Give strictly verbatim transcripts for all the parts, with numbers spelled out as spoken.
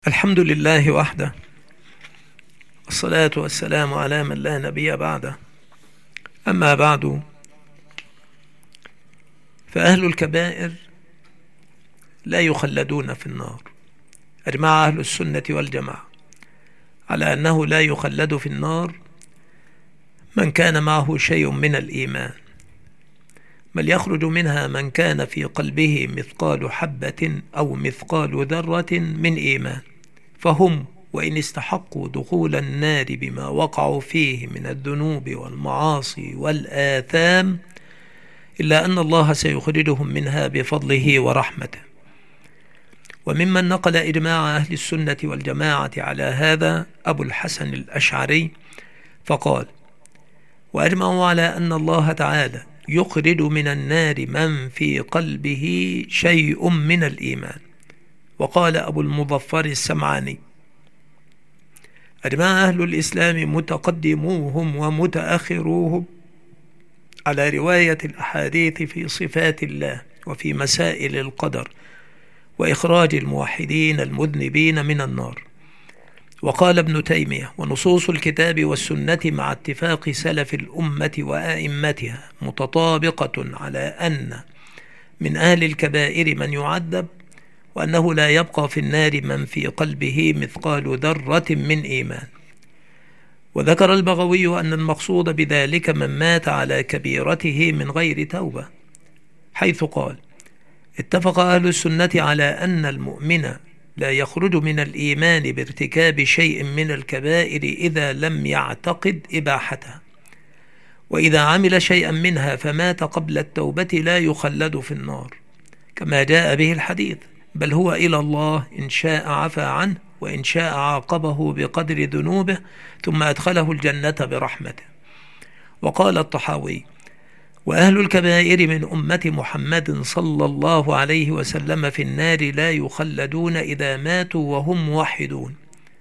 الحمد لله وحده، والصلاة والسلام على من لا نبي بعده. أما بعد، فأهل الكبائر لا يخلدون في النار. أجمع أهل السنة والجماعة على أنه لا يخلد في النار من كان معه شيء من الإيمان، بل يخرج منها من كان في قلبه مثقال حبة أو مثقال ذرة من إيمان، فهم وإن استحقوا دخول النار بما وقعوا فيه من الذنوب والمعاصي والآثام، إلا أن الله سيخرجهم منها بفضله ورحمته. وممن نقل إجماع أهل السنة والجماعة على هذا أبو الحسن الأشعري، فقال: وأجمعوا على أن الله تعالى يخرج من النار من في قلبه شيء من الإيمان. وقال أبو المظفر السمعاني: أجمع أهل الإسلام متقدموهم ومتأخروهم على رواية الأحاديث في صفات الله وفي مسائل القدر وإخراج الموحدين المذنبين من النار. وقال ابن تيمية: ونصوص الكتاب والسنة مع اتفاق سلف الأمة وآئمتها متطابقة على أن من أهل الكبائر من يعذب، وأنه لا يبقى في النار من في قلبه مثقال ذرة من إيمان. وذكر البغوي أن المقصود بذلك من مات على كبيرته من غير توبة، حيث قال: اتفق أهل السنة على أن المؤمن لا يخرج من الإيمان بارتكاب شيء من الكبائر إذا لم يعتقد إباحتها، وإذا عمل شيئا منها فمات قبل التوبة لا يخلد في النار كما جاء به الحديث، بل هو إلى الله إن شاء عفى عنه وإن شاء عاقبه بقدر ذنوبه ثم أدخله الجنة برحمته. وقال الطحاوي: وأهل الكبائر من أمة محمد صلى الله عليه وسلم في النار لا يخلدون إذا ماتوا وهم موحدون،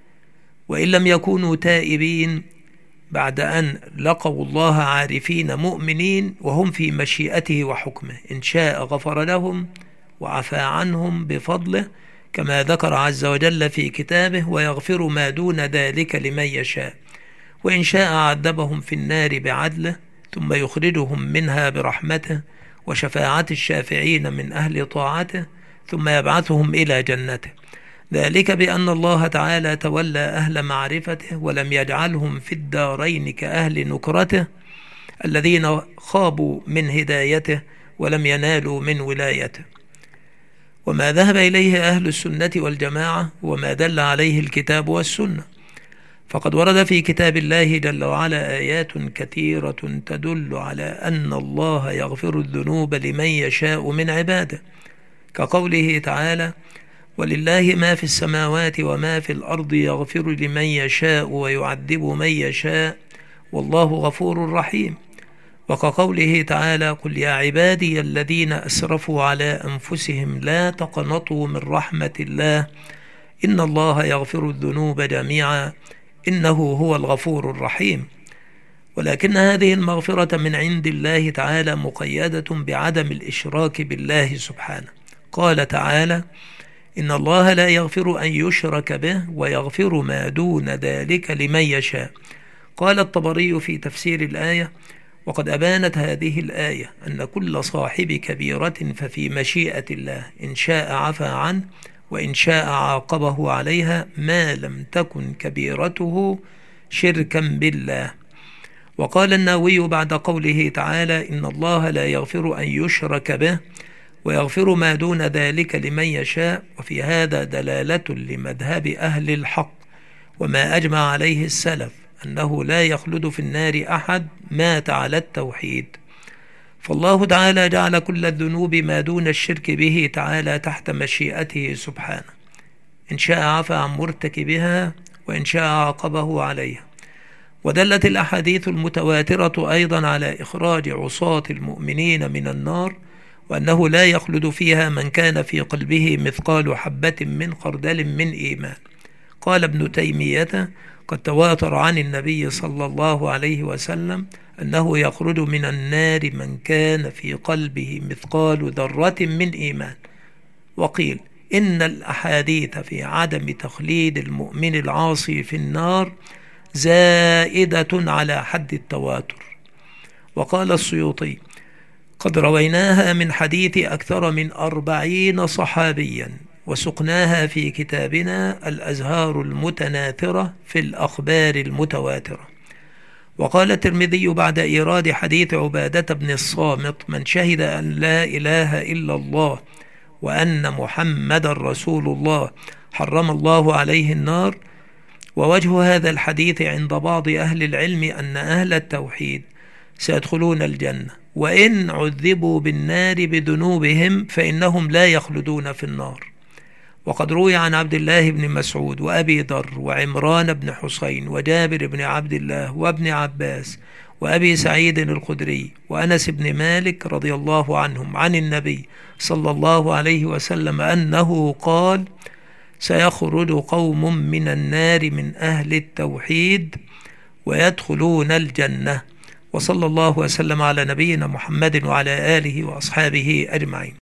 وإن لم يكونوا تائبين بعد أن لقوا الله عارفين مؤمنين وهم في مشيئته وحكمه، إن شاء غفر لهم وعفى عنهم بفضله كما ذكر عز وجل في كتابه: ويغفر ما دون ذلك لمن يشاء، وإن شاء عذبهم في النار بعدله ثم يخرجهم منها برحمته وشفاعة الشافعين من أهل طاعته ثم يبعثهم إلى جنته، ذلك بأن الله تعالى تولى أهل معرفته ولم يجعلهم في الدارين كأهل نكرته الذين خابوا من هدايته ولم ينالوا من ولايته. وما ذهب إليه أهل السنة والجماعة وما دل عليه الكتاب والسنة، فقد ورد في كتاب الله جل وعلا آيات كثيرة تدل على أن الله يغفر الذنوب لمن يشاء من عباده، كقوله تعالى: ولله ما في السماوات وما في الأرض يغفر لمن يشاء ويعذب من يشاء والله غفور رحيم. وكقوله تعالى: قل يا عبادي الذين أسرفوا على أنفسهم لا تقنطوا من رحمة الله إن الله يغفر الذنوب جميعا إنه هو الغفور الرحيم. ولكن هذه المغفرة من عند الله تعالى مقيدة بعدم الإشراك بالله سبحانه. قال تعالى: إن الله لا يغفر أن يشرك به ويغفر ما دون ذلك لمن يشاء. قال الطبري في تفسير الآية: وقد أبانت هذه الآية أن كل صاحب كبيرة ففي مشيئة الله، إن شاء عفى عنه وإن شاء عاقبه عليها ما لم تكن كبيرته شركا بالله. وقال النووي بعد قوله تعالى: إن الله لا يغفر أن يشرك به ويغفر ما دون ذلك لمن يشاء، وفي هذا دلالة لمذهب أهل الحق وما أجمع عليه السلف أنه لا يخلد في النار أحد مات على التوحيد. فالله تعالى جعل كل الذنوب ما دون الشرك به تعالى تحت مشيئته سبحانه، إن شاء عفى عن مرتكبها وإن شاء عاقبه عليها. ودلت الأحاديث المتواترة أيضا على إخراج عصاة المؤمنين من النار، وأنه لا يخلد فيها من كان في قلبه مثقال حبة من خردل من إيمان. قال ابن تيمية: قد تواتر عن النبي صلى الله عليه وسلم أنه يخرج من النار من كان في قلبه مثقال ذرة من إيمان. وقيل إن الأحاديث في عدم تخليد المؤمن العاصي في النار زائدة على حد التواتر. وقال السيوطي: قد رويناها من حديث أكثر من أربعين صحابيا، وسقناها في كتابنا الأزهار المتناثرة في الأخبار المتواترة. وقال الترمذي بعد إيراد حديث عبادة بن الصامت: من شهد أن لا إله إلا الله وأن محمد رسول الله حرم الله عليه النار. ووجه هذا الحديث عند بعض أهل العلم أن أهل التوحيد سيدخلون الجنة، وإن عذبوا بالنار بذنوبهم فإنهم لا يخلدون في النار. وقد روي عن عبد الله بن مسعود وأبي ذر وعمران بن حسين وجابر بن عبد الله وابن عباس وأبي سعيد الخدري وأنس بن مالك رضي الله عنهم عن النبي صلى الله عليه وسلم أنه قال: سيخرج قوم من النار من أهل التوحيد ويدخلون الجنة. وصلى الله وسلم على نبينا محمد وعلى آله وأصحابه أجمعين.